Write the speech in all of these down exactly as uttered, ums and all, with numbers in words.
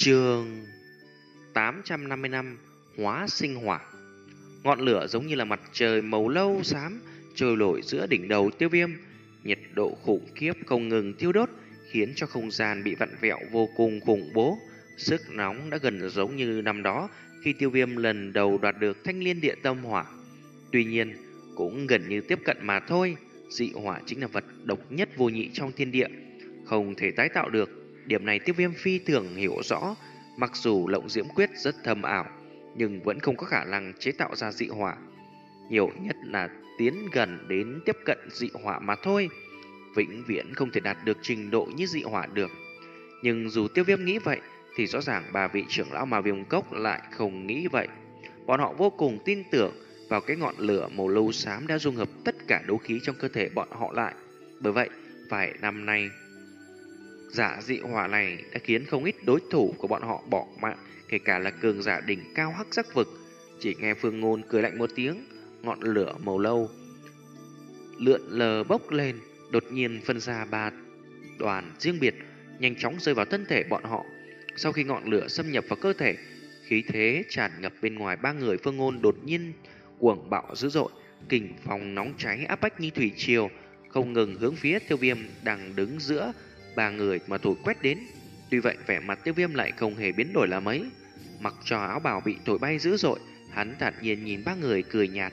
Chương tám trăm năm mươi lăm Hóa sinh hỏa. Ngọn lửa giống như là mặt trời màu lâu xám trôi nổi giữa đỉnh đầu Tiêu Viêm, nhiệt độ khủng khiếp không ngừng thiêu đốt, khiến cho không gian bị vặn vẹo vô cùng khủng bố. Sức nóng đã gần giống như năm đó khi Tiêu Viêm lần đầu đoạt được Thanh Liên Địa Tâm Hỏa. Tuy nhiên, cũng gần như tiếp cận mà thôi. Dị hỏa chính là vật độc nhất vô nhị trong thiên địa, không thể tái tạo được. Điểm này Tiêu Viêm phi thường hiểu rõ. Mặc dù Lộng Diễm Quyết rất thâm ảo, nhưng vẫn không có khả năng chế tạo ra dị hỏa. Nhiều nhất là tiến gần đến tiếp cận dị hỏa mà thôi, vĩnh viễn không thể đạt được trình độ như dị hỏa được. Nhưng dù Tiêu Viêm nghĩ vậy, thì rõ ràng ba vị trưởng lão Ma Viêm Cốc lại không nghĩ vậy. Bọn họ vô cùng tin tưởng vào cái ngọn lửa màu lâu xám đã dung hợp tất cả đấu khí trong cơ thể bọn họ lại. Bởi vậy, vài năm nay, giả dị hỏa này đã khiến không ít đối thủ của bọn họ bỏ mạng, kể cả là cường giả đỉnh cao hắc sắc vực. Chỉ nghe Phương Ngôn cười lạnh một tiếng, ngọn lửa màu lâu lượn lờ bốc lên, đột nhiên phân ra ba đoàn riêng biệt, nhanh chóng rơi vào thân thể bọn họ. Sau khi ngọn lửa xâm nhập vào cơ thể, khí thế tràn ngập bên ngoài ba người Phương Ngôn đột nhiên cuồng bạo dữ dội, kình phong nóng cháy áp bách như thủy triều, không ngừng hướng phía Tiêu Viêm đang đứng giữa ba người mà thổi quét đến. Tuy vậy, vẻ mặt Tiêu Viêm lại không hề biến đổi là mấy. Mặc cho áo bào bị thổi bay dữ dội, hắn thản nhiên nhìn ba người cười nhạt.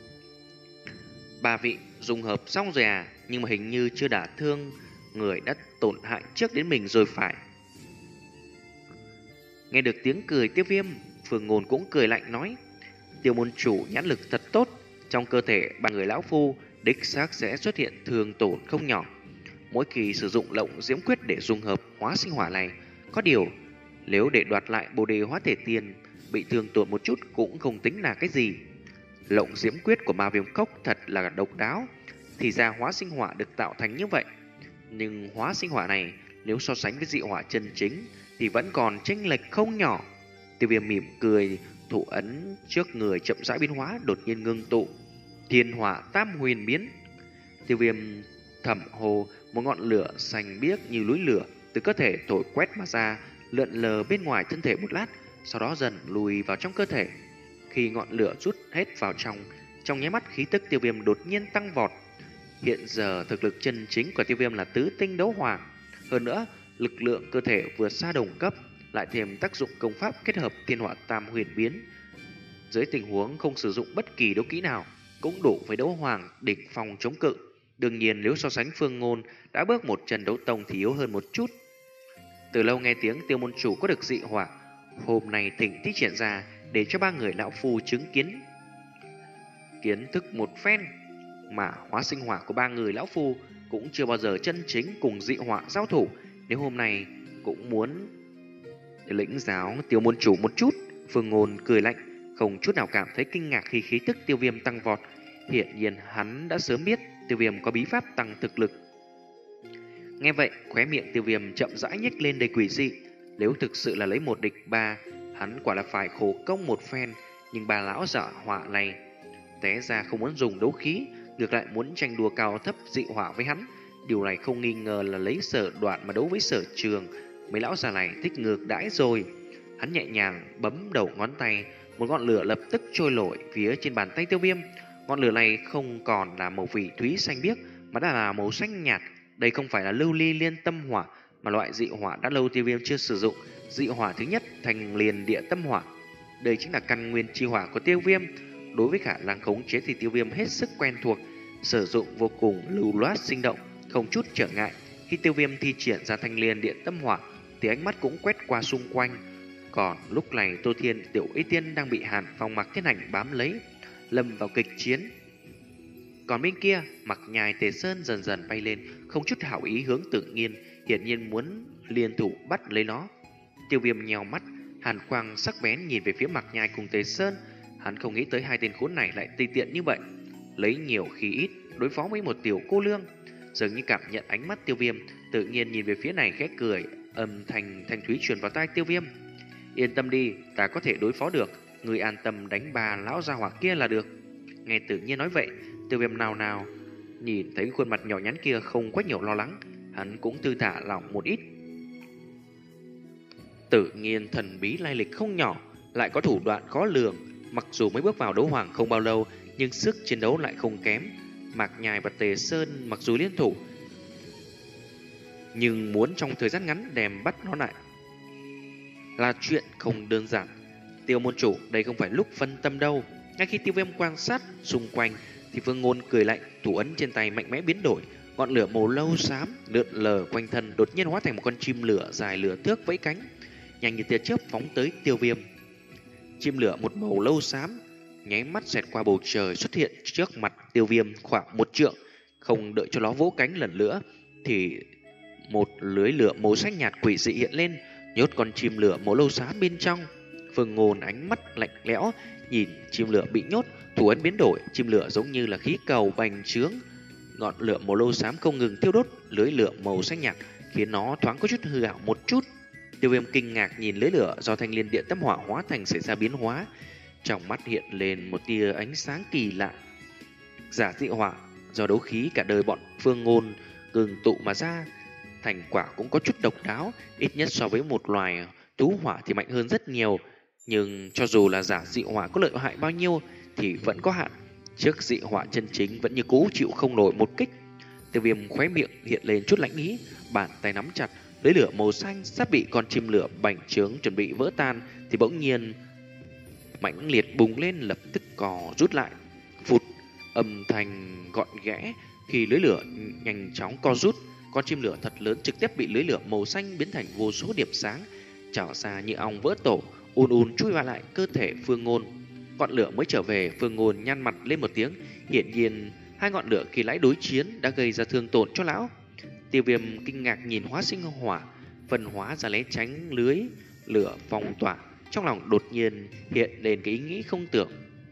Ba vị dùng hợp xong rồi à? Nhưng mà hình như chưa đả thương người đã tổn hại trước đến mình rồi phải. Nghe được tiếng cười Tiêu Viêm, Phương Ngôn cũng cười lạnh nói: Tiêu môn chủ nhãn lực thật tốt, trong cơ thể ba người lão phu đích xác sẽ xuất hiện thương tổn không nhỏ mỗi kỳ sử dụng Lộng Diễm Quyết để dung hợp hóa sinh hỏa này. Có điều, nếu để đoạt lại Bồ Đề Hóa Thể Tiền, bị thương tổn một chút cũng không tính là cái gì. Lộng Diễm Quyết của Ma Viêm Cốc thật là độc đáo, thì ra hóa sinh hỏa được tạo thành như vậy. Nhưng hóa sinh hỏa này nếu so sánh với dị hỏa chân chính thì vẫn còn chênh lệch không nhỏ. Tiêu Viêm mỉm cười, thủ ấn trước người chậm rãi biến hóa, đột nhiên ngưng tụ Thiên Hỏa Tam Huyền Biến. Tiêu Viêm thầm hồ, một ngọn lửa xanh biếc như núi lửa từ cơ thể thổi quét mà ra, lượn lờ bên ngoài thân thể một lát, sau đó dần lùi vào trong cơ thể. Khi ngọn lửa rút hết vào trong, trong nháy mắt khí tức Tiêu Viêm đột nhiên tăng vọt. Hiện giờ thực lực chân chính của Tiêu Viêm là tứ tinh đấu hoàng, hơn nữa lực lượng cơ thể vượt xa đồng cấp, lại thêm tác dụng công pháp kết hợp Thiên Hỏa Tam Huyền Biến. Dưới tình huống không sử dụng bất kỳ đấu kỹ nào, cũng đủ với đấu hoàng đỉnh phong chống cự. Đương nhiên nếu so sánh Phương Ngôn đã bước một chân đấu tông thì yếu hơn một chút. Từ lâu nghe tiếng Tiêu môn chủ có được dị hỏa, hôm nay thỉnh thi triển ra để cho ba người lão phu chứng kiến kiến thức một phen. Mà hóa sinh hỏa của ba người lão phu cũng chưa bao giờ chân chính cùng dị hỏa giao thủ, nếu hôm nay cũng muốn lĩnh giáo Tiêu môn chủ một chút. Phương Ngôn cười lạnh, không chút nào cảm thấy kinh ngạc khi khí tức Tiêu Viêm tăng vọt. Hiện nhiên hắn đã sớm biết Tiêu Viêm có bí pháp tăng thực lực. Nghe vậy, khóe miệng Tiêu Viêm chậm rãi nhếch lên đầy quỷ dị. Nếu thực sự là lấy một địch ba, hắn quả là phải khổ công một phen. Nhưng bà lão giả họa này té ra không muốn dùng đấu khí, ngược lại muốn tranh đua cao thấp dị hỏa với hắn. Điều này không nghi ngờ là lấy Sở Đoạn mà đấu với Sở Trường. Mấy lão già này thích ngược đãi rồi. Hắn nhẹ nhàng bấm đầu ngón tay, một ngọn lửa lập tức trôi nổi phía trên bàn tay Tiêu Viêm. Ngọn lửa này không còn là màu phỉ thúy xanh biếc, mà đã là màu xanh nhạt. Đây không phải là lưu ly liên tâm hỏa, mà loại dị hỏa đã lâu Tiêu Viêm chưa sử dụng. Dị hỏa thứ nhất, Thanh Liên Địa Tâm Hỏa. Đây chính là căn nguyên chi hỏa của Tiêu Viêm. Đối với khả năng khống chế thì Tiêu Viêm hết sức quen thuộc, sử dụng vô cùng lưu loát sinh động, không chút trở ngại. Khi Tiêu Viêm thi triển ra Thanh Liên Địa Tâm Hỏa thì ánh mắt cũng quét qua xung quanh. Còn lúc này Tô Thiên, Tiểu Y Tiên đang bị Hàn Phong Mặc Thiên Hành bám lấy, lâm vào kịch chiến. Còn bên kia, Mặc Nhài Tề Sơn dần dần bay lên, không chút hảo ý hướng Tự Nhiên, hiển nhiên muốn liên thủ bắt lấy nó. Tiêu Viêm nhèo mắt, hàn quang sắc bén nhìn về phía Mặc Nhài cùng Tề Sơn. Hắn không nghĩ tới hai tên khốn này lại tùy tiện như vậy, lấy nhiều khi ít đối phó với một tiểu cô lương. Dường như cảm nhận ánh mắt Tiêu Viêm, Tự Nhiên nhìn về phía này khẽ cười, âm thanh thanh thúy truyền vào tai Tiêu Viêm: Yên tâm đi, ta có thể đối phó được, người an tâm đánh bà lão gia hỏa kia là được. Nghe Tự Nhiên nói vậy, Tiêu Viêm nào nào nhìn thấy khuôn mặt nhỏ nhắn kia không quá nhiều lo lắng, hắn cũng thư thả lỏng một ít. Tự nhiên thần bí lai lịch không nhỏ, lại có thủ đoạn khó lường. Mặc dù mới bước vào đấu hoàng không bao lâu, nhưng sức chiến đấu lại không kém. Mạc Nhai và Tề Sơn mặc dù liên thủ, nhưng muốn trong thời gian ngắn đem bắt nó lại là chuyện không đơn giản. Tiêu môn chủ, đây không phải lúc phân tâm đâu. Ngay khi Tiêu Viêm quan sát xung quanh thì Phương Ngôn cười lạnh, thủ ấn trên tay mạnh mẽ biến đổi, ngọn lửa màu lâu xám lượn lờ quanh thân đột nhiên hóa thành một con chim lửa dài lửa thước vẫy cánh, nhanh như tia chớp phóng tới Tiêu Viêm. Chim lửa một màu lâu xám nháy mắt xẹt qua bầu trời, xuất hiện trước mặt Tiêu Viêm khoảng một trượng. Không đợi cho nó vỗ cánh lần nữa thì một lưới lửa màu xanh nhạt quỷ dị hiện lên, nhốt con chim lửa màu lâu xám bên trong. Phương Ngôn ánh mắt lạnh lẽo nhìn chim lửa bị nhốt, thủ ấn biến đổi, chim lửa giống như là khí cầu bành trướng, ngọn lửa màu lâu xám không ngừng thiêu đốt lưới lửa màu xanh nhạt, khiến nó thoáng có chút hư ảo một chút. Tiêu Viêm kinh ngạc nhìn lưới lửa do thanh liên điện tâm hỏa hóa thành xảy ra biến hóa, trong mắt hiện lên một tia ánh sáng kỳ lạ. Giả dị hỏa do đấu khí cả đời bọn Phương Ngôn ngừng tụ mà ra, thành quả cũng có chút độc đáo, ít nhất so với một loài thú hỏa thì mạnh hơn rất nhiều. Nhưng cho dù là giả dị hỏa có lợi hại bao nhiêu thì vẫn có hạn, trước dị hỏa chân chính vẫn như cũ chịu không nổi một kích. Tiêu Viêm khóe miệng hiện lên chút lãnh ý, bàn tay nắm chặt lưới lửa màu xanh sắp bị con chim lửa bành trướng chuẩn bị vỡ tan thì bỗng nhiên mãnh liệt bùng lên, lập tức cò rút lại. Phụt, âm thanh gọn ghẽ khi lưới lửa nhanh chóng co rút, con chim lửa thật lớn trực tiếp bị lưới lửa màu xanh biến thành vô số điểm sáng trào ra như ong vỡ tổ, ùn ùn chui vào lại cơ thể Phương Ngôn. Ngọn lửa mới trở về, Phương Ngôn nhăn mặt lên một tiếng, hiển nhiên hai ngọn lửa khi lãi đối chiến đã gây ra thương tổn cho lão. Tiêu Viêm kinh ngạc nhìn hóa sinh hỏa phân hóa ra né tránh lưới lửa phong tỏa, trong lòng đột nhiên hiện lên cái ý nghĩ không tưởng.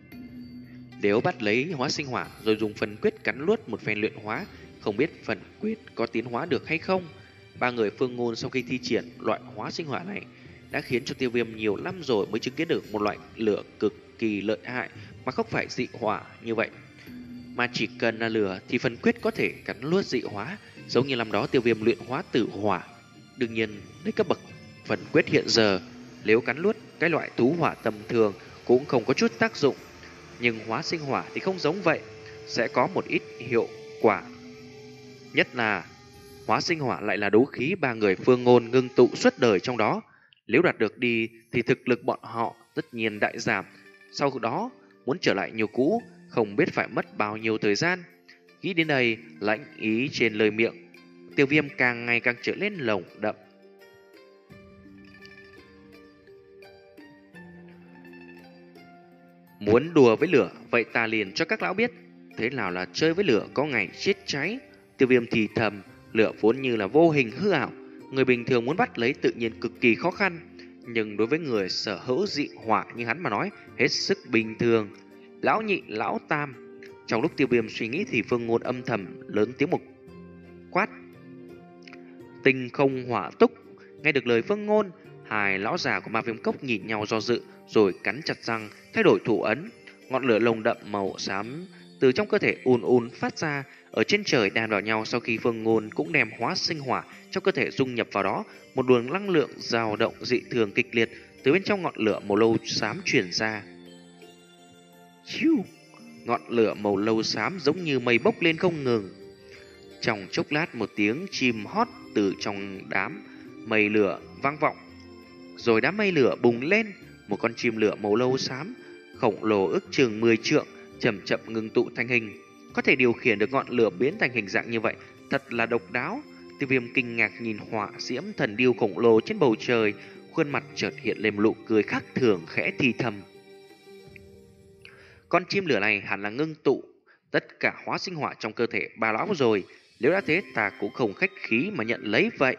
Nếu bắt lấy hóa sinh hỏa rồi dùng phần quyết cắn luốt một phen luyện hóa, không biết phần quyết có tiến hóa được hay không. Ba người Phương Ngôn sau khi thi triển loại hóa sinh hỏa này đã khiến cho Tiêu Viêm nhiều năm rồi mới chứng kiến được một loại lửa cực kỳ lợi hại mà không phải dị hỏa như vậy. Mà chỉ cần là lửa thì phần quyết có thể cắn luốt dị hóa, giống như năm đó Tiêu Viêm luyện hóa tử hỏa. Đương nhiên, lấy cấp bậc phần quyết hiện giờ, nếu cắn luốt cái loại tú hỏa tầm thường cũng không có chút tác dụng. Nhưng hóa sinh hỏa thì không giống vậy, sẽ có một ít hiệu quả. Nhất là hóa sinh hỏa lại là đấu khí ba người Phương Ngôn ngưng tụ suốt đời trong đó. Nếu đạt được đi thì thực lực bọn họ tất nhiên đại giảm. Sau đó muốn trở lại nhiều cũ không biết phải mất bao nhiêu thời gian. Nghĩ đến đây, lãnh ý trên lời miệng Tiêu Viêm càng ngày càng trở lên lồng đậm. Muốn đùa với lửa, vậy ta liền cho các lão biết thế nào là chơi với lửa có ngày chết cháy. Tiêu Viêm thì thầm, lửa vốn như là vô hình hư ảo, người bình thường muốn bắt lấy tự nhiên cực kỳ khó khăn, nhưng đối với người sở hữu dị hỏa như hắn mà nói hết sức bình thường. Lão nhị, lão tam. Trong lúc Tiêu Viêm suy nghĩ thì Phương Ngôn âm thầm lớn tiếng một quát: Tinh không hỏa túc. Nghe được lời Phương Ngôn, hai lão già của Ma Viêm Cốc nhìn nhau do dự, rồi cắn chặt răng thay đổi thủ ấn. Ngọn lửa lồng đậm màu xám từ trong cơ thể ùn ùn phát ra, ở trên trời đan vào nhau. Sau khi Phương Ngôn cũng đem hóa sinh hỏa trong cơ thể dung nhập vào đó, một luồng năng lượng dao động dị thường kịch liệt từ bên trong ngọn lửa màu lâu xám truyền ra. Chiu! Ngọn lửa màu lâu xám giống như mây bốc lên không ngừng. Trong chốc lát, một tiếng chim hót từ trong đám mây lửa vang vọng, rồi đám mây lửa bùng lên. Một con chim lửa màu lâu xám khổng lồ ước chừng mười trượng chậm chậm ngưng tụ thành hình. Có thể điều khiển được ngọn lửa biến thành hình dạng như vậy, thật là độc đáo. Tiêu Viêm kinh ngạc nhìn hỏa diễm thần điêu khổng lồ trên bầu trời, khuôn mặt chợt hiện lên một nụ cười khác thường, khẽ thì thầm: Con chim lửa này hẳn là ngưng tụ tất cả hóa sinh hỏa trong cơ thể bà lão rồi. Nếu đã thế, ta cũng không khách khí mà nhận lấy vậy.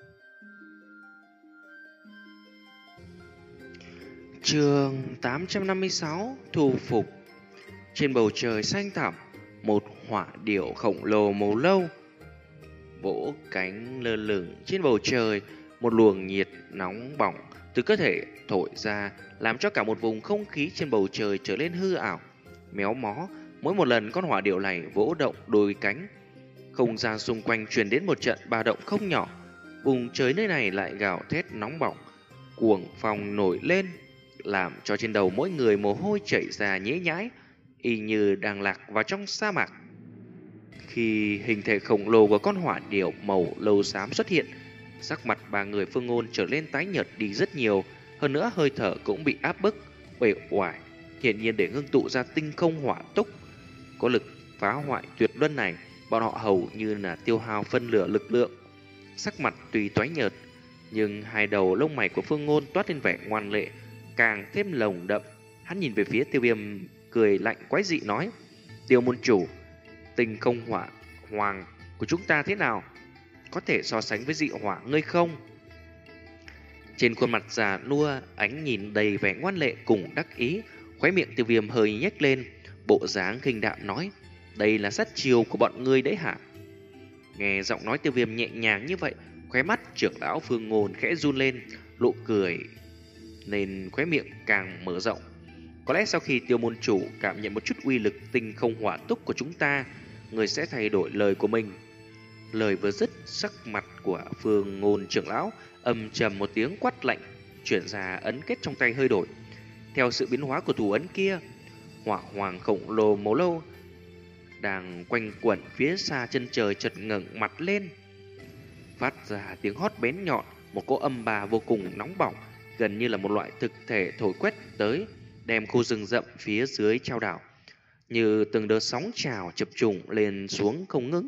Chương tám trăm năm mươi sáu: Thu phục. Trên bầu trời xanh thẳm, một hỏa điểu khổng lồ màu lâu vỗ cánh lơ lửng trên bầu trời. Một luồng nhiệt nóng bỏng từ cơ thể thổi ra, làm cho cả một vùng không khí trên bầu trời trở nên hư ảo, méo mó. Mỗi một lần con hỏa điểu này vỗ động đôi cánh, không gian xung quanh truyền đến một trận ba động không nhỏ. Vùng trời nơi này lại gào thét nóng bỏng, cuồng phong nổi lên, làm cho trên đầu mỗi người mồ hôi chảy ra nhễ nhãi, y như đang lạc vào trong sa mạc. Khi hình thể khổng lồ của con hỏa điểu màu lâu xám xuất hiện, sắc mặt ba người Phương Ngôn trở lên tái nhợt đi rất nhiều, hơn nữa hơi thở cũng bị áp bức, uể oải, hiển nhiên để ngưng tụ ra tinh không hỏa túc. Có lực phá hoại tuyệt luân này, bọn họ hầu như là tiêu hao phân nửa lực lượng. Sắc mặt tuy toái nhợt, nhưng hai đầu lông mày của Phương Ngôn toát lên vẻ ngoan lệ, càng thêm lồng đậm. Hắn nhìn về phía Tiêu Viêm, cười lạnh quái dị nói: Tiêu môn chủ, tinh không hỏa hoàng của chúng ta thế nào? Có thể so sánh với dị hỏa ngươi không? Trên khuôn mặt già nua, ánh nhìn đầy vẻ ngoan lệ cùng đắc ý, khóe miệng Tiêu Viêm hơi nhếch lên, bộ dáng khinh đạm nói: đây là sát chiêu của bọn ngươi đấy hả? Nghe giọng nói Tiêu Viêm nhẹ nhàng như vậy, khóe mắt trưởng lão Phương Ngôn khẽ run lên, lộ cười nên khóe miệng càng mở rộng. Có lẽ sau khi Tiêu môn chủ cảm nhận một chút uy lực tinh không hỏa túc của chúng ta, người sẽ thay đổi lời của mình. Lời vừa dứt, sắc mặt của Phương Ngôn trưởng lão âm trầm một tiếng quát lạnh, chuyển ra ấn kết trong tay hơi đổi. Theo sự biến hóa của thủ ấn kia, hỏa hoàng khổng lồ màu lâu đang quanh quẩn phía xa chân trời chợt ngẩng mặt lên, phát ra tiếng hót bén nhọn, một cỗ âm bà vô cùng nóng bỏng, gần như là một loại thực thể thổi quét tới, đem khu rừng rậm phía dưới trao đảo, như từng đợt sóng trào chập trùng lên xuống không ngừng.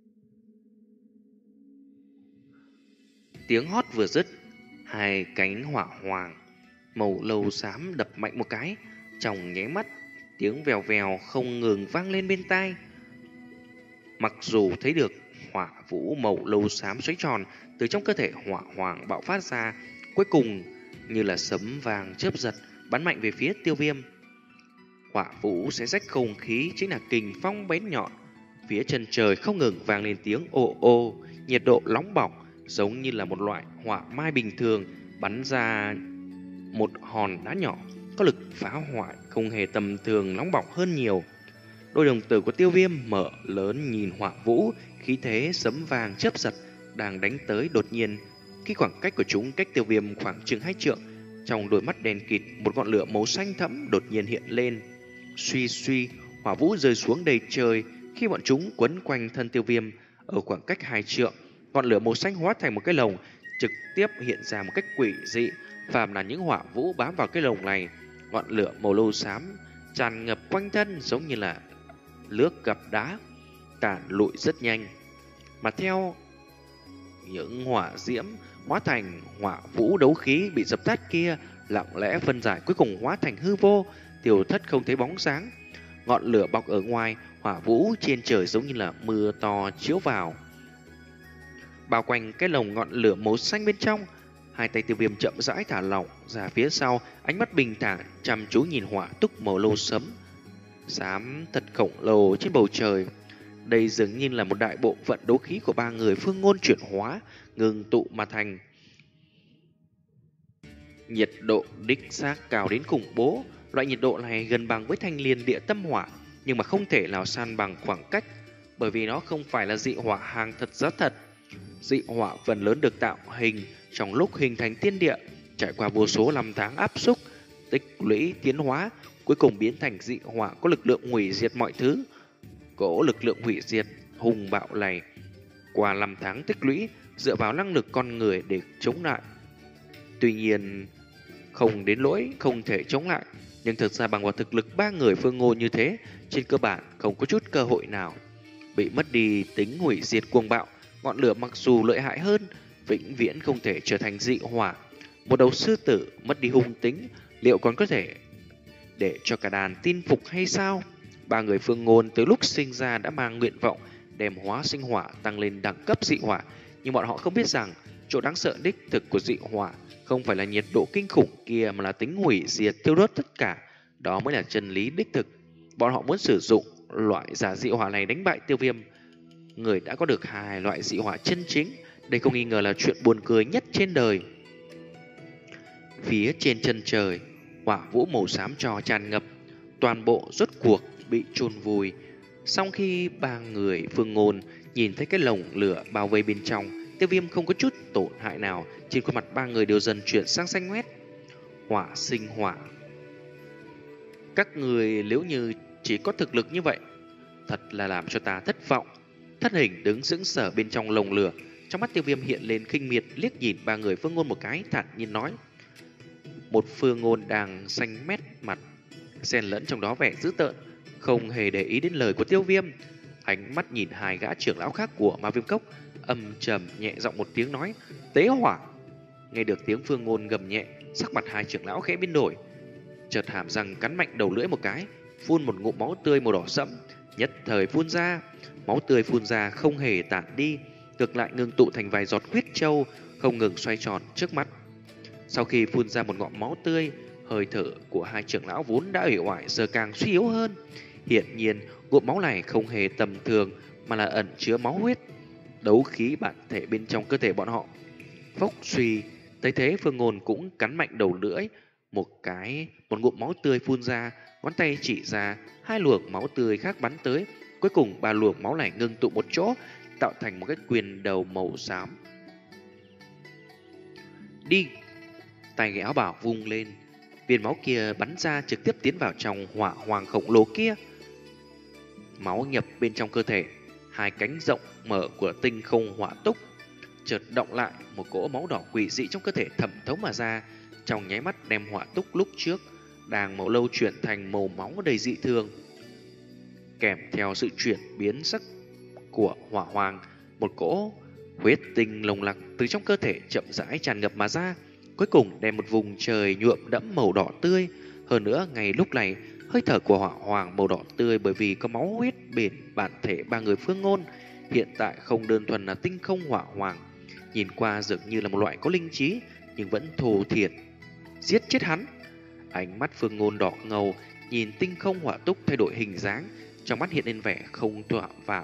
Tiếng hót vừa dứt, hai cánh hỏa hoàng màu lâu xám đập mạnh một cái, trong nháy mắt tiếng vèo vèo không ngừng vang lên bên tai. Mặc dù thấy được hỏa vũ màu lâu xám xoáy tròn từ trong cơ thể hỏa hoàng bạo phát ra, cuối cùng như là sấm vàng chớp giật bắn mạnh về phía Tiêu Viêm. Hỏa vũ xé rách không khí chính là kình phong bén nhọn, phía chân trời không ngừng vang lên tiếng ồ ồ, nhiệt độ nóng bỏng giống như là một loại hỏa mai bình thường bắn ra một hòn đá nhỏ, có lực phá hoại không hề tầm thường, nóng bỏng hơn nhiều. Đôi đồng tử của Tiêu Viêm mở lớn nhìn hỏa vũ, khí thế sấm vàng chớp giật đang đánh tới. Đột nhiên, khi khoảng cách của chúng cách Tiêu Viêm khoảng chừng hai trượng, trong đôi mắt đen kịt một ngọn lửa màu xanh thẫm đột nhiên hiện lên. Suy suy, hỏa vũ rơi xuống đầy trời. Khi bọn chúng quấn quanh thân Tiêu Viêm ở khoảng cách hai trượng, ngọn lửa màu xanh hóa thành một cái lồng, trực tiếp hiện ra một cách quỷ dị. Phàm là những hỏa vũ bám vào cái lồng này, ngọn lửa màu lâu xám tràn ngập quanh thân giống như là nước gặp đá, tản lụi rất nhanh. Mà theo những hỏa diễm hóa thành hỏa vũ đấu khí bị dập tắt kia lặng lẽ phân giải, cuối cùng hóa thành hư vô, tiêu thất không thấy bóng sáng. Ngọn lửa bọc ở ngoài, hỏa vũ trên trời giống như là mưa to chiếu vào, bao quanh cái lồng ngọn lửa màu xanh bên trong. Hai tay Tiêu Viêm chậm rãi thả lỏng ra phía sau, ánh mắt bình thản chăm chú nhìn hỏa túc màu lâu sấm xám thật khổng lồ trên bầu trời. Đây dường như là một đại bộ phận đấu khí của ba người Phương Ngôn chuyển hóa, ngừng tụ mà thành. Nhiệt độ đích xác cao đến khủng bố. Loại nhiệt độ này gần bằng với thanh liên địa tâm hỏa, nhưng mà không thể nào san bằng khoảng cách, bởi vì nó không phải là dị hỏa hàng thật giá thật. Dị hỏa phần lớn được tạo hình trong lúc hình thành thiên địa, trải qua vô số năm tháng áp xúc, tích lũy tiến hóa, cuối cùng biến thành dị hỏa có lực lượng hủy diệt mọi thứ. Cỗ lực lượng hủy diệt hùng bạo này qua năm tháng tích lũy, dựa vào năng lực con người để chống lại. Tuy nhiên không đến lỗi không thể chống lại, nhưng thực ra bằng vào thực lực ba người Phương Ngôn như thế, trên cơ bản không có chút cơ hội nào. Bị mất đi tính hủy diệt cuồng bạo, ngọn lửa mặc dù lợi hại hơn, vĩnh viễn không thể trở thành dị hỏa. Một đầu sư tử mất đi hung tính, liệu còn có thể để cho cả đàn tin phục hay sao? Ba người Phương Ngôn từ lúc sinh ra đã mang nguyện vọng đem hóa sinh hỏa tăng lên đẳng cấp dị hỏa, nhưng bọn họ không biết rằng chỗ đáng sợ đích thực của dị hỏa không phải là nhiệt độ kinh khủng kia, mà là tính hủy diệt thiêu đốt tất cả. Đó mới là chân lý đích thực. Bọn họ muốn sử dụng loại giả dị hỏa này đánh bại Tiêu Viêm, người đã có được hai loại dị hỏa chân chính. Đây không nghi ngờ là chuyện buồn cười nhất trên đời. Phía trên chân trời, hỏa vũ màu xám trò tràn ngập, toàn bộ rốt cuộc bị chôn vùi. Sau khi ba người Phương Ngôn nhìn thấy cái lồng lửa bao vây bên trong, Tiêu Viêm không có chút tổn hại nào, trên khuôn mặt ba người đều dần chuyển sang xanh ngoét. Hỏa sinh hỏa. Các người nếu như chỉ có thực lực như vậy, thật là làm cho ta thất vọng. Thân hình đứng sững sờ bên trong lồng lửa, trong mắt Tiêu Viêm hiện lên khinh miệt, liếc nhìn ba người Phương Ngôn một cái, thản nhiên nói. Một Phương Ngôn đang xanh mét mặt, xen lẫn trong đó vẻ dữ tợn, không hề để ý đến lời của Tiêu Viêm. Ánh mắt nhìn hai gã trưởng lão khác của Ma Viêm Cốc, âm trầm nhẹ giọng một tiếng nói, tế hỏa. Nghe được tiếng Phương Ngôn gầm nhẹ, sắc mặt hai trưởng lão khẽ biến đổi, chợt hàm răng cắn mạnh đầu lưỡi một cái, phun một ngụm máu tươi màu đỏ sẫm, nhất thời phun ra. Máu tươi phun ra không hề tản đi, ngược lại ngưng tụ thành vài giọt huyết châu, không ngừng xoay tròn trước mắt. Sau khi phun ra một ngụm máu tươi, hơi thở của hai trưởng lão vốn đã uể oải giờ càng suy yếu hơn. Hiển nhiên, ngụm máu này không hề tầm thường, mà là ẩn chứa máu huyết, đấu khí bản thể bên trong cơ thể bọn họ. Phốc suy, thấy thế Phương Ngôn cũng cắn mạnh đầu lưỡi, một cái, một ngụm máu tươi phun ra, ngón tay chỉ ra, hai luồng máu tươi khác bắn tới. Cuối cùng ba luồng máu này ngưng tụ một chỗ, tạo thành một cái quyền đầu màu xám. Đi! Tay áo bảo vung lên, viên máu kia bắn ra trực tiếp tiến vào trong hỏa hoàng khổng lồ kia. Máu nhập bên trong cơ thể, hai cánh rộng mở của tinh không hỏa túc chợt động lại, một cỗ máu đỏ quỷ dị trong cơ thể thẩm thấu mà ra, trong nháy mắt đem hỏa túc lúc trước đang màu lâu chuyển thành màu máu đầy dị thường. Kèm theo sự chuyển biến sắc của hỏa hoàng, một cỗ huyết tinh lồng lặc từ trong cơ thể chậm rãi tràn ngập mà ra, cuối cùng đem một vùng trời nhuộm đẫm màu đỏ tươi. Hơn nữa, ngay lúc này, hơi thở của hỏa hoàng màu đỏ tươi bởi vì có máu huyết bền bản thể ba người Phương Ngôn, hiện tại không đơn thuần là tinh không hỏa hoàng, nhìn qua dường như là một loại có linh trí, nhưng vẫn thù thiệt giết chết hắn. Ánh mắt Phương Ngôn đỏ ngầu, nhìn tinh không hỏa túc thay đổi hình dáng, trong mắt hiện lên vẻ không thỏa và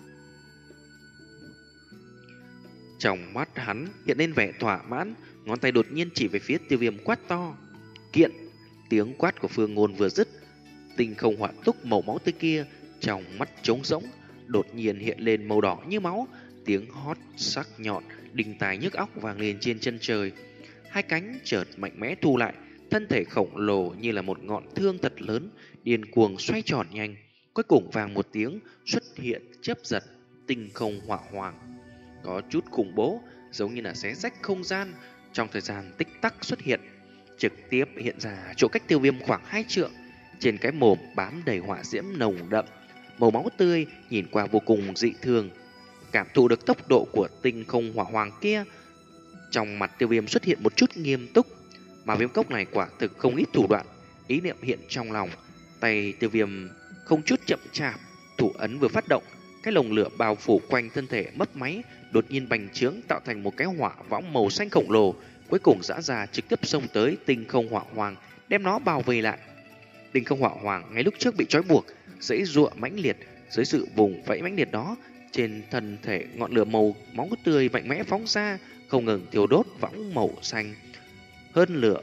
trong mắt hắn hiện lên vẻ thỏa mãn, ngón tay đột nhiên chỉ về phía Tiêu Viêm quát to. Kiện! Tiếng quát của Phương Ngôn vừa dứt, tinh không hỏa túc màu máu tươi kia trong mắt trống rỗng đột nhiên hiện lên màu đỏ như máu, tiếng hót sắc nhọn đinh tai nhức óc vang lên trên chân trời. Hai cánh chợt mạnh mẽ thu lại, thân thể khổng lồ như là một ngọn thương thật lớn điên cuồng xoay tròn nhanh, cuối cùng vang một tiếng xuất hiện chớp giật tinh không hỏa hoàng, có chút khủng bố, giống như là xé rách không gian, trong thời gian tích tắc xuất hiện, trực tiếp hiện ra chỗ cách Tiêu Viêm khoảng hai trượng. Trên cái mồm bám đầy hỏa diễm nồng đậm, màu máu tươi nhìn qua vô cùng dị thường. Cảm thụ được tốc độ của tinh không hỏa hoàng kia, trong mặt Tiêu Viêm xuất hiện một chút nghiêm túc. Mà Viêm Cốc này quả thực không ít thủ đoạn, ý niệm hiện trong lòng. Tay Tiêu Viêm không chút chậm chạp, thủ ấn vừa phát động, cái lồng lửa bao phủ quanh thân thể mấp máy đột nhiên bành trướng, tạo thành một cái hỏa võng màu xanh khổng lồ, cuối cùng giã ra trực tiếp xông tới tinh không hỏa hoàng, đem nó bao vây lại. Tinh không hỏa hoàng ngay lúc trước bị trói buộc, giãy giụa mãnh liệt, dưới sự vùng vẫy mãnh liệt đó, trên thân thể ngọn lửa màu máu tươi mạnh mẽ phóng ra, không ngừng thiêu đốt võng màu xanh hơn lửa.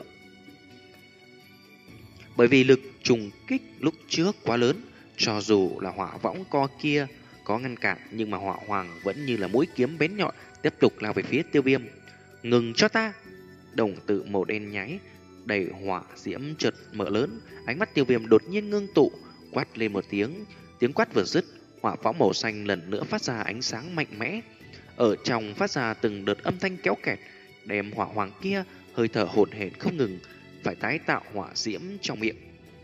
Bởi vì lực trùng kích lúc trước quá lớn, cho dù là hỏa võng co kia có ngăn cản, nhưng mà hỏa hoàng vẫn như là mũi kiếm bén nhọn tiếp tục lao về phía Tiêu Viêm. Ngừng cho ta! Đồng tử màu đen nháy đầy hỏa diễm chợt mở lớn, ánh mắt Tiêu Viêm đột nhiên ngưng tụ, quát lên một tiếng. Tiếng quát vừa dứt, hỏa võng màu xanh lần nữa phát ra ánh sáng mạnh mẽ, ở trong phát ra từng đợt âm thanh kéo kẹt, đem hỏa hoàng kia hơi thở hổn hển không ngừng, phải tái tạo hỏa diễm trong miệng.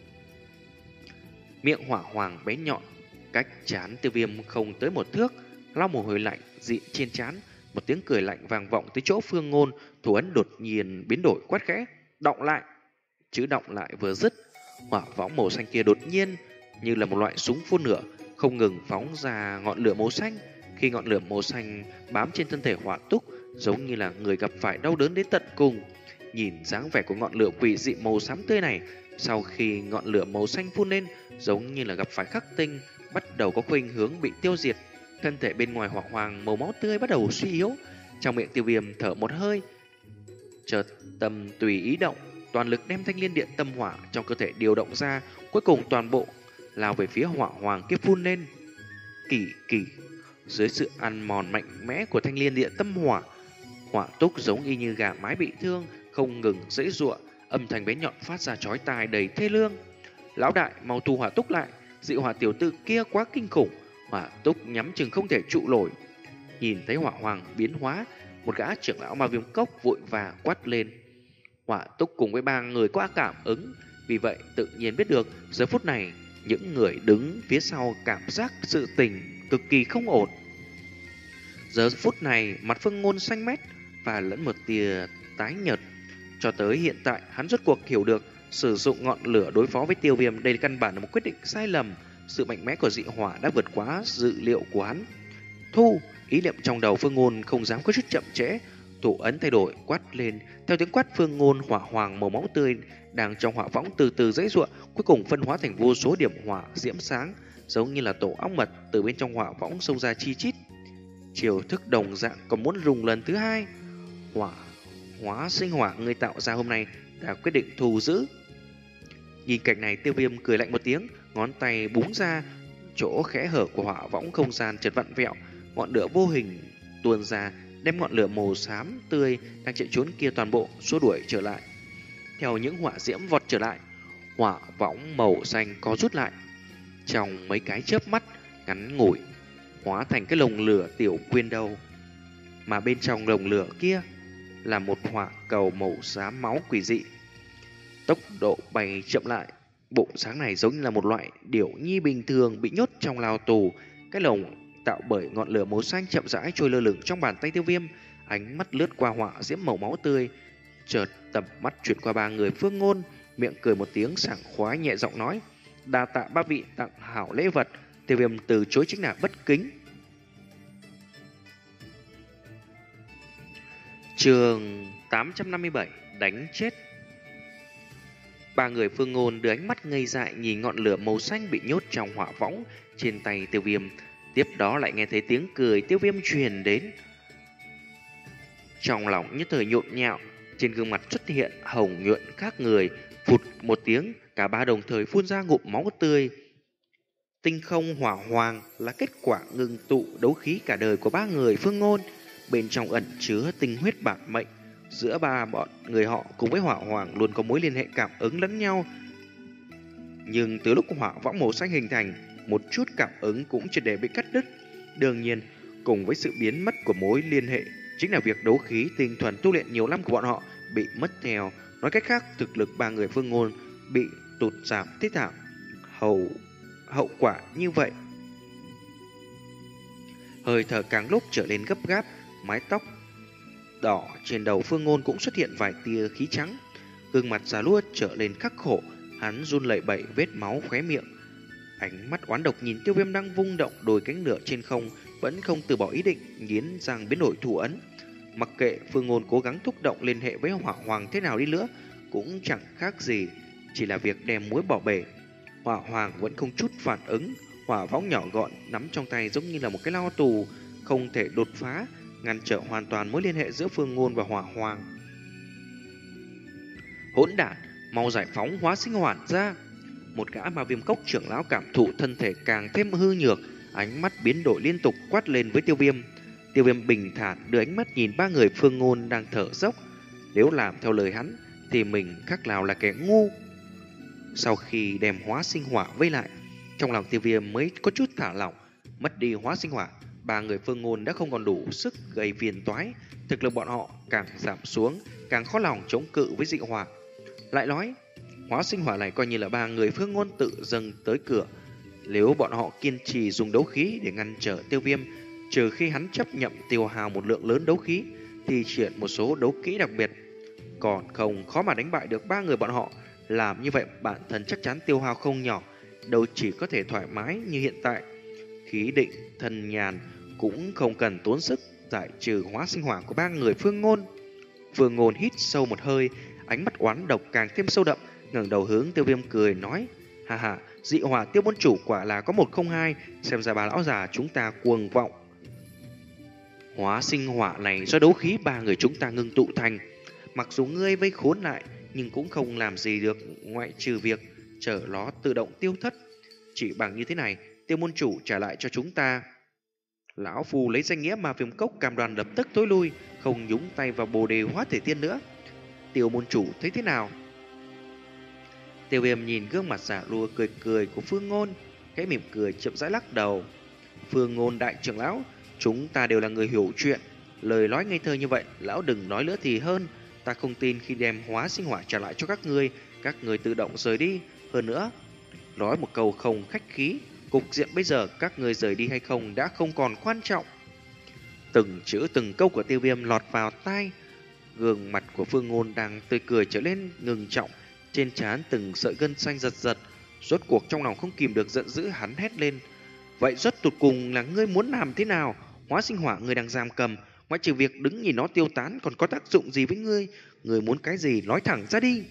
Miệng hỏa hoàng bén nhọn cách trán Tiêu Viêm không tới một thước, lau mồ hôi lạnh dị trên trán. Một tiếng cười lạnh vang vọng tới chỗ Phương Ngôn, thủ ấn đột nhiên biến đổi, quát khẽ, động lại. Chữ động lại vừa dứt, hỏa võng màu xanh kia đột nhiên như là một loại súng phun lửa, không ngừng phóng ra ngọn lửa màu xanh. Khi ngọn lửa màu xanh bám trên thân thể hỏa túc, giống như là người gặp phải đau đớn đến tận cùng. Nhìn dáng vẻ của ngọn lửa quỷ dị màu xám tươi này, sau khi ngọn lửa màu xanh phun lên, giống như là gặp phải khắc tinh, bắt đầu có khuynh hướng bị tiêu diệt. Thân thể bên ngoài hỏa hoàng màu máu tươi bắt đầu suy yếu, trong miệng Tiêu Viêm thở một hơi, chợt tâm tùy ý động, toàn lực đem thanh liên điện tâm hỏa trong cơ thể điều động ra, cuối cùng toàn bộ lao về phía hỏa hoàng kia phun lên. Kỳ kỳ, Dưới sự ăn mòn mạnh mẽ của thanh liên địa tâm hỏa, hỏa túc giống y như gà mái bị thương, không ngừng giãy giụa, âm thanh bén nhọn phát ra chói tai đầy thê lương. Lão đại, mau thu hỏa túc lại, dị hỏa tiểu tử kia quá kinh khủng, hỏa túc nhắm chừng không thể trụ nổi. Nhìn thấy hỏa hoàng biến hóa, một gã trưởng lão ma viêm cốc vội và quát lên. Hỏa túc cùng với ba người có cảm ứng, vì vậy tự nhiên biết được giờ phút này những người đứng phía sau cảm giác sự tình cực kỳ không ổn. Giờ phút này mặt Phương Ngôn xanh mét và lẫn một tia tái nhợt. Cho tới hiện tại hắn rốt cuộc hiểu được sử dụng ngọn lửa đối phó với Tiêu Viêm đây căn bản là một quyết định sai lầm. Sự mạnh mẽ của dị hỏa đã vượt quá dự liệu của hắn. Thu, ý niệm trong đầu Phương Ngôn không dám có chút chậm trễ, thủ ấn thay đổi quát lên. Theo tiếng quát Phương Ngôn, hỏa hoàng màu máu tươi đang trong hỏa võng từ từ giãy giụa, cuối cùng phân hóa thành vô số điểm hỏa diễm sáng, giống như là tổ ong mật từ bên trong hỏa võng xông ra chi chít. Chiều thức đồng dạng còn muốn rùng lần thứ hai. Hỏa hóa sinh hỏa người tạo ra hôm nay đã quyết định thu giữ. Nhìn cảnh này, Tiêu Viêm cười lạnh một tiếng, ngón tay búng ra, chỗ khẽ hở của hỏa võng không gian chợt vặn vẹo, ngọn lửa vô hình tuôn ra, đem ngọn lửa màu xám tươi đang chạy trốn kia toàn bộ xua đuổi trở lại. Theo những hỏa diễm vọt trở lại, hỏa võng màu xanh có rút lại, trong mấy cái chớp mắt ngắn ngủi hóa thành cái lồng lửa tiểu quyên đầu, mà bên trong lồng lửa kia là một hỏa cầu màu xám máu quỷ dị. Tốc độ bay chậm lại, bộ sáng này giống như là một loại điểu nhi bình thường bị nhốt trong lao tù. Cái lồng tạo bởi ngọn lửa màu xanh chậm rãi trôi lơ lửng trong bàn tay Tiêu Viêm, ánh mắt lướt qua hỏa diễm màu máu tươi, chợt tầm mắt chuyển qua ba người Phương Ngôn, miệng cười một tiếng sảng khoái nhẹ giọng nói: "Đa tạ ba vị tặng hảo lễ vật." Tiêu Viêm từ chối chính là bất kính. Chương tám trăm năm mươi bảy: Đánh chết. Ba người Phương Ngôn đưa ánh mắt ngây dại nhìn ngọn lửa màu xanh bị nhốt trong hỏa võng trên tay Tiêu Viêm. Tiếp đó lại nghe thấy tiếng cười Tiêu Viêm truyền đến. Trong lòng nhất thời nhộn nhạo, trên gương mặt xuất hiện hồng nhuận khác người. Phụt một tiếng, cả ba đồng thời phun ra ngụm máu tươi. Tinh không hỏa hoàng là kết quả ngưng tụ đấu khí cả đời của ba người Phương Ngôn, bên trong ẩn chứa tinh huyết bản mệnh. Giữa ba bọn người họ cùng với hỏa hoàng luôn có mối liên hệ cảm ứng lẫn nhau. Nhưng từ lúc hỏa võng màu xanh hình thành, một chút cảm ứng cũng triệt để bị cắt đứt. Đương nhiên, cùng với sự biến mất của mối liên hệ, chính là việc đấu khí tinh thuần tu luyện nhiều năm của bọn họ bị mất theo. Nói cách khác, thực lực ba người Phương Ngôn bị tụt giảm thế thảm. Hậu hậu quả như vậy. Hơi thở càng lúc trở lên gấp gáp, mái tóc đỏ trên đầu Phương Ngôn cũng xuất hiện vài tia khí trắng. Gương mặt già lua trở lên khắc khổ, hắn run lẩy bẩy vết máu khóe miệng. Ánh mắt oán độc nhìn Tiêu Viêm đang vung động đôi cánh lửa trên không, vẫn không từ bỏ ý định nghiến răng biến đổi thủ ấn. Mặc kệ Phương Ngôn cố gắng thúc động liên hệ với hỏa hoàng thế nào đi nữa, cũng chẳng khác gì, chỉ là việc đem muối bỏ bể. Hỏa hoàng vẫn không chút phản ứng, hỏa võng nhỏ gọn nắm trong tay giống như là một cái lao tù, không thể đột phá, ngăn trở hoàn toàn mối liên hệ giữa Phương Ngôn và hỏa hoàng. Hỗn đản, mau giải phóng hóa sinh hoàn ra! Một gã ma viêm cốc trưởng lão cảm thụ thân thể càng thêm hư nhược, ánh mắt biến đổi liên tục quát lên với Tiêu Viêm. Tiêu Viêm bình thản đưa ánh mắt nhìn ba người Phương Ngôn đang thở dốc. Nếu làm theo lời hắn thì mình khác nào là kẻ ngu. Sau khi đem hóa sinh hỏa vây lại, trong lòng Tiêu Viêm mới có chút thả lỏng. Mất đi hóa sinh hỏa, ba người Phương Ngôn đã không còn đủ sức gây phiền toái. Thực lực bọn họ càng giảm xuống, càng khó lòng chống cự với dị hỏa. Lại nói, hóa sinh hỏa này coi như là ba người Phương Ngôn tự dâng tới cửa. Nếu bọn họ kiên trì dùng đấu khí để ngăn trở Tiêu Viêm, trừ khi hắn chấp nhận tiêu hao một lượng lớn đấu khí, thì triển một số đấu kỹ đặc biệt, còn không khó mà đánh bại được ba người bọn họ. Làm như vậy bản thân chắc chắn tiêu hao không nhỏ, đâu chỉ có thể thoải mái như hiện tại. Khí định thần nhàn cũng không cần tốn sức giải trừ hóa sinh hỏa của ba người Phương Ngôn. Phương Ngôn hít sâu một hơi, ánh mắt oán độc càng thêm sâu đậm, ngẩng đầu hướng Tiêu Viêm cười nói: "Hà hà, dị hỏa Tiêu môn chủ quả là có một không hai, xem ra bà lão già chúng ta cuồng vọng. Hóa sinh hỏa này do đấu khí ba người chúng ta ngưng tụ thành, mặc dù ngươi vây khốn lại nhưng cũng không làm gì được ngoại trừ việc chờ nó tự động tiêu thất. Chỉ bằng như thế này, Tiêu môn chủ trả lại cho chúng ta Lão Phu lấy danh nghĩa mà viêm cốc cam đoan lập tức tối lui, không nhúng tay vào bồ đề hóa thể tiên nữa. Tiêu môn chủ thấy thế nào? Tiêu Viêm nhìn gương mặt giả lùa cười cười của Phương Ngôn, khẽ mỉm cười chậm rãi lắc đầu. Phương Ngôn đại trưởng lão, chúng ta đều là người hiểu chuyện. Lời nói ngây thơ như vậy, lão đừng nói nữa thì hơn. Ta không tin khi đem hóa sinh hỏa trả lại cho các ngươi, các ngươi tự động rời đi. Hơn nữa, nói một câu không khách khí, cục diện bây giờ các ngươi rời đi hay không đã không còn quan trọng. Từng chữ từng câu của Tiêu Viêm lọt vào tai. Gương mặt của Phương Ngôn đang tươi cười trở lên ngừng trọng, trên trán từng sợi gân xanh giật giật. Rốt cuộc trong lòng không kìm được giận dữ, hắn hét lên: vậy rốt tụt cùng là ngươi muốn làm thế nào? Hóa sinh hỏa ngươi đang giam cầm, ngoại trừ việc đứng nhìn nó tiêu tán còn có tác dụng gì với ngươi? Ngươi muốn cái gì nói thẳng ra đi.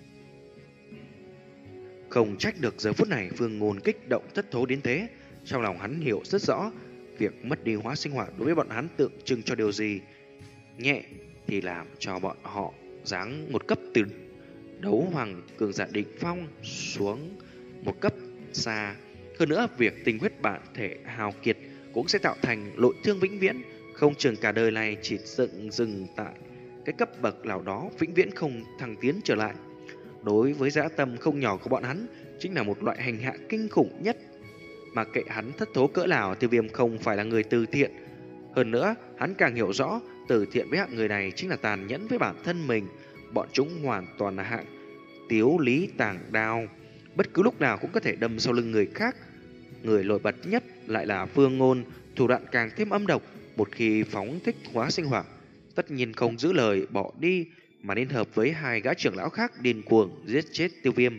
Không trách được giờ phút này Phương Ngôn kích động thất thố đến thế. Trong lòng hắn hiểu rất rõ, việc mất đi hóa sinh hỏa đối với bọn hắn tượng trưng cho điều gì. Nhẹ thì làm cho bọn họ giáng một cấp từ đấu hoàng cường giả đỉnh phong xuống một cấp xa. Hơn nữa, việc tinh huyết bản thể hào kiệt cũng sẽ tạo thành nội thương vĩnh viễn, không chừng cả đời này chỉ dựng dừng tại cái cấp bậc nào đó, vĩnh viễn không thăng tiến trở lại. Đối với dã tâm không nhỏ của bọn hắn, chính là một loại hành hạ kinh khủng nhất. Mà kệ hắn thất thố cỡ nào, Tiêu Viêm không phải là người từ thiện. Hơn nữa, hắn càng hiểu rõ, từ thiện với hạng người này chính là tàn nhẫn với bản thân mình. Bọn chúng hoàn toàn là hạng tiếu lý tàng đao, bất cứ lúc nào cũng có thể đâm sau lưng người khác. Người nổi bật nhất lại là Phương Ngôn, thủ đoạn càng thêm âm độc. Một khi phóng thích hóa sinh hỏa, tất nhiên không giữ lời bỏ đi, mà liên hợp với hai gã trưởng lão khác điên cuồng giết chết Tiêu Viêm.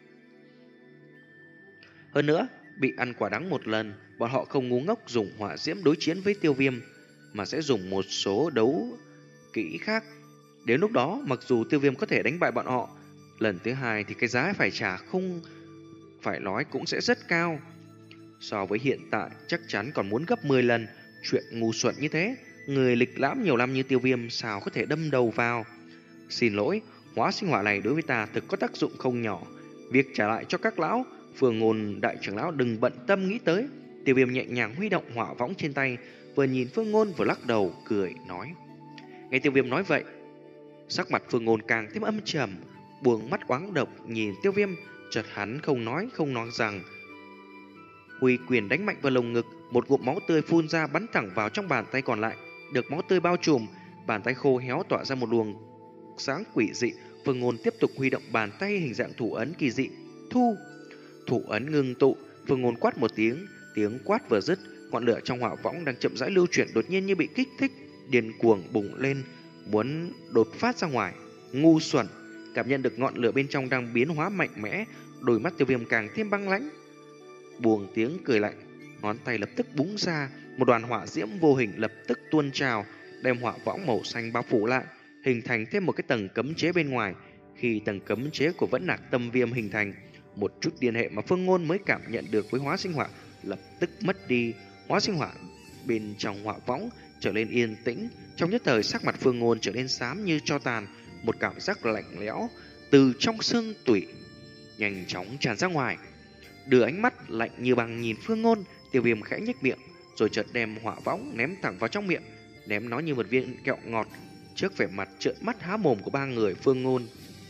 Hơn nữa, bị ăn quả đắng một lần, bọn họ không ngu ngốc dùng hỏa diễm đối chiến với Tiêu Viêm, mà sẽ dùng một số đấu kỹ khác. Đến lúc đó, mặc dù Tiêu Viêm có thể đánh bại bọn họ, lần thứ hai thì cái giá phải trả không phải nói cũng sẽ rất cao. So với hiện tại chắc chắn còn muốn gấp mười lần. Chuyện ngu xuẩn như thế, người lịch lãm nhiều năm như Tiêu Viêm sao có thể đâm đầu vào. Xin lỗi, hóa sinh hỏa này đối với ta thực có tác dụng không nhỏ. Việc trả lại cho các lão, Phương Ngôn đại trưởng lão đừng bận tâm nghĩ tới. Tiêu Viêm nhẹ nhàng huy động hỏa võng trên tay, vừa nhìn Phương Ngôn vừa lắc đầu cười nói. Nghe Tiêu Viêm nói vậy, sắc mặt Phương Ngôn càng thêm âm trầm, buông mắt oán độc nhìn Tiêu Viêm, chợt hắn không nói không nói rằng huy quyền đánh mạnh vào lồng ngực, một ngụm máu tươi phun ra bắn thẳng vào trong bàn tay còn lại. Được máu tươi bao trùm, bàn tay khô héo tỏa ra một luồng sáng quỷ dị. Phương Ngôn tiếp tục huy động bàn tay hình dạng thủ ấn kỳ dị, thu. Thủ ấn ngưng tụ, Phương Ngôn quát một tiếng, tiếng quát vừa dứt, ngọn lửa trong hỏa võng đang chậm rãi lưu chuyển đột nhiên như bị kích thích, điên cuồng bùng lên, muốn đột phát ra ngoài. Ngu xuẩn! Cảm nhận được ngọn lửa bên trong đang biến hóa mạnh mẽ, đôi mắt Tiêu Viêm càng thêm băng lãnh. Buông tiếng cười lạnh, ngón tay lập tức búng ra, một đoàn hỏa diễm vô hình lập tức tuôn trào, đem hỏa võng màu xanh bao phủ lại, hình thành thêm một cái tầng cấm chế bên ngoài. Khi tầng cấm chế của Vẫn Nạc Tâm Viêm hình thành, một chút liên hệ mà Phương Ngôn mới cảm nhận được với hóa sinh hỏa lập tức mất đi. Hóa sinh hỏa bên trong hỏa võng trở nên yên tĩnh, trong nhất thời sắc mặt Phương Ngôn trở nên xám như tro tàn, một cảm giác lạnh lẽo từ trong xương tủy nhanh chóng tràn ra ngoài. Đưa ánh mắt lạnh như băng nhìn Phương Ngôn, Tiêu Viêm khẽ nhếch miệng, rồi chợt đem hỏa võng ném thẳng vào trong miệng, ném nó như một viên kẹo ngọt. Trước vẻ mặt trợn mắt há mồm của ba người, Phương Ngôn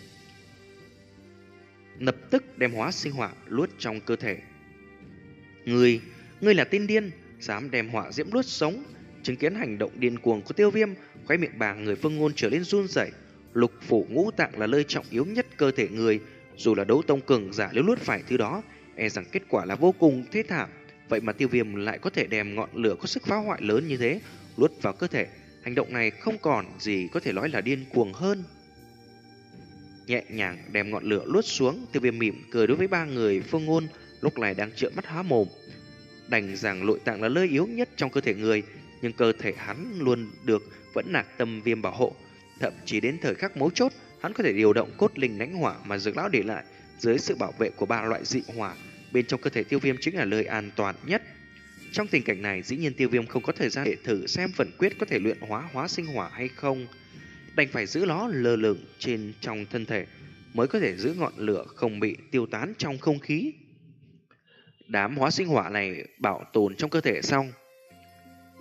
lập tức đem hóa sinh hỏa luốt trong cơ thể. Ngươi, ngươi là tên điên, dám đem hỏa diễm luốt sống? Chứng kiến hành động điên cuồng của Tiêu Viêm, khóe miệng bà người Phương Ngôn trở lên run rẩy. Lục phủ ngũ tạng là nơi trọng yếu nhất cơ thể người, dù là đấu tông cường giả nếu luốt phải thứ đó, e rằng kết quả là vô cùng thê thảm. Vậy mà Tiêu Viêm lại có thể đem ngọn lửa có sức phá hoại lớn như thế luốt vào cơ thể. Hành động này không còn gì có thể nói là điên cuồng hơn. Nhẹ nhàng đem ngọn lửa luốt xuống, Tiêu Viêm mỉm cười đối với ba người Phương Ngôn, lúc này đang trợn mắt há mồm. Đành rằng nội tạng là nơi yếu nhất trong cơ thể người, nhưng cơ thể hắn luôn được Vẫn Nạc Tâm Viêm bảo hộ. Thậm chí đến thời khắc mấu chốt, hắn có thể điều động cốt linh lãnh hỏa mà Dược Lão để lại. Dưới sự bảo vệ của ba loại dị hỏa, bên trong cơ thể Tiêu Viêm chính là nơi an toàn nhất. Trong tình cảnh này, dĩ nhiên Tiêu Viêm không có thời gian để thử xem phần quyết có thể luyện hóa hóa sinh hỏa hay không. Đành phải giữ nó lơ lửng trên trong thân thể, mới có thể giữ ngọn lửa không bị tiêu tán trong không khí. Đám hóa sinh hỏa này bảo tồn trong cơ thể xong,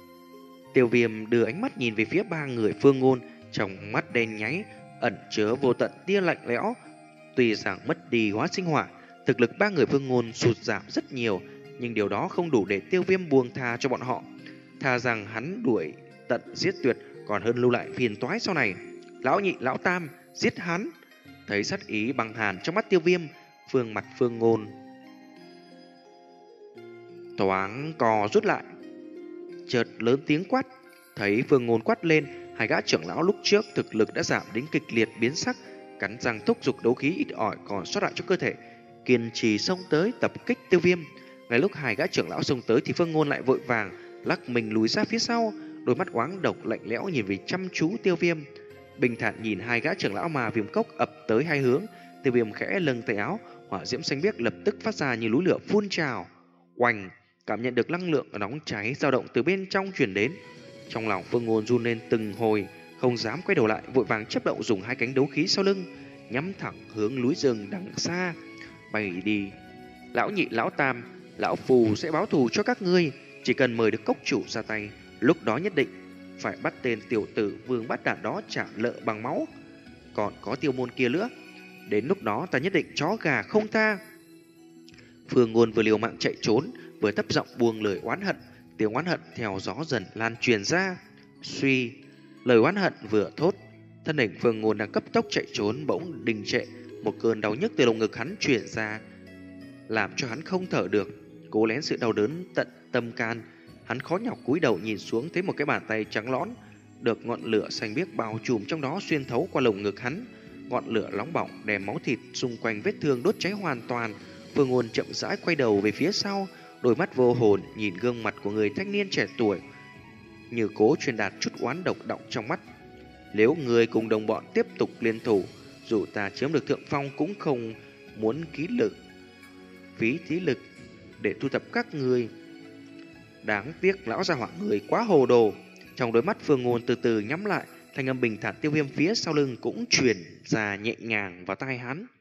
Tiêu Viêm đưa ánh mắt nhìn về phía ba người Phương Ngôn, trong mắt đen nháy ẩn chứa vô tận tia lạnh lẽo. Tuy rằng mất đi hóa sinh hỏa, thực lực ba người Phương Ngôn sụt giảm rất nhiều, nhưng điều đó không đủ để Tiêu Viêm buông tha cho bọn họ. Thà rằng hắn đuổi tận giết tuyệt còn hơn lưu lại phiền toái sau này. Lão Nhị, Lão Tam, giết hắn! Thấy sát ý băng hàn trong mắt Tiêu Viêm, phương mặt Phương Ngôn thoáng co rút lại, chợt lớn tiếng quát. Thấy Phương Ngôn quát lên, hai gã trưởng lão lúc trước thực lực đã giảm đến kịch liệt biến sắc, cắn răng thúc giục đấu khí ít ỏi còn sót lại trong cơ thể, kiên trì xông tới tập kích Tiêu Viêm. Ngay lúc hai gã trưởng lão xông tới thì Phương Ngôn lại vội vàng lắc mình lùi ra phía sau, đôi mắt oáng độc lạnh lẽo nhìn về chăm chú Tiêu Viêm. Bình thản nhìn hai gã trưởng lão mà viêm cốc ập tới hai hướng, Tiêu Viêm khẽ lâng tay áo, hỏa diễm xanh biếc lập tức phát ra như núi lửa phun trào. Oanh! Cảm nhận được năng lượng nóng cháy dao động từ bên trong truyền đến, trong lòng Phương Ngôn run lên từng hồi, không dám quay đầu lại, vội vàng chấp động dùng hai cánh đấu khí sau lưng nhắm thẳng hướng núi rừng đằng xa bay đi. Lão Nhị, Lão Tam, lão phù sẽ báo thù cho các ngươi, chỉ cần mời được cốc chủ ra tay, lúc đó nhất định phải bắt tên tiểu tử Vương Bát Đản đó trả nợ bằng máu. Còn có Tiêu Môn kia nữa, đến lúc đó ta nhất định chó gà không tha. Phương Ngôn vừa liều mạng chạy trốn, vừa thấp giọng buông lời oán hận. Tiếng oán hận theo gió dần lan truyền ra. Suy, lời oán hận vừa thốt, thân hình Phương Ngôn đang cấp tốc chạy trốn bỗng đình trệ. Một cơn đau nhức từ lồng ngực hắn truyền ra, làm cho hắn không thở được. Cố nén sự đau đớn tận tâm can, hắn khó nhọc cúi đầu nhìn xuống, thấy một cái bàn tay trắng lõn được ngọn lửa xanh biếc bao trùm trong đó xuyên thấu qua lồng ngực hắn. Ngọn lửa nóng bỏng đem máu thịt xung quanh vết thương đốt cháy hoàn toàn. Phương Ngôn chậm rãi quay đầu về phía sau, đôi mắt vô hồn nhìn gương mặt của người thanh niên trẻ tuổi, như cố truyền đạt chút oán độc đọng trong mắt. Nếu người cùng đồng bọn tiếp tục liên thủ, dù ta chiếm được thượng phong cũng không muốn ký lực phí tí lực để thu thập các người. Đáng tiếc lão gia hỏa người quá hồ đồ. Trong đôi mắt Phương Ngôn từ từ nhắm lại, thanh âm bình thản Tiêu Viêm phía sau lưng cũng truyền ra nhẹ nhàng vào tai hắn.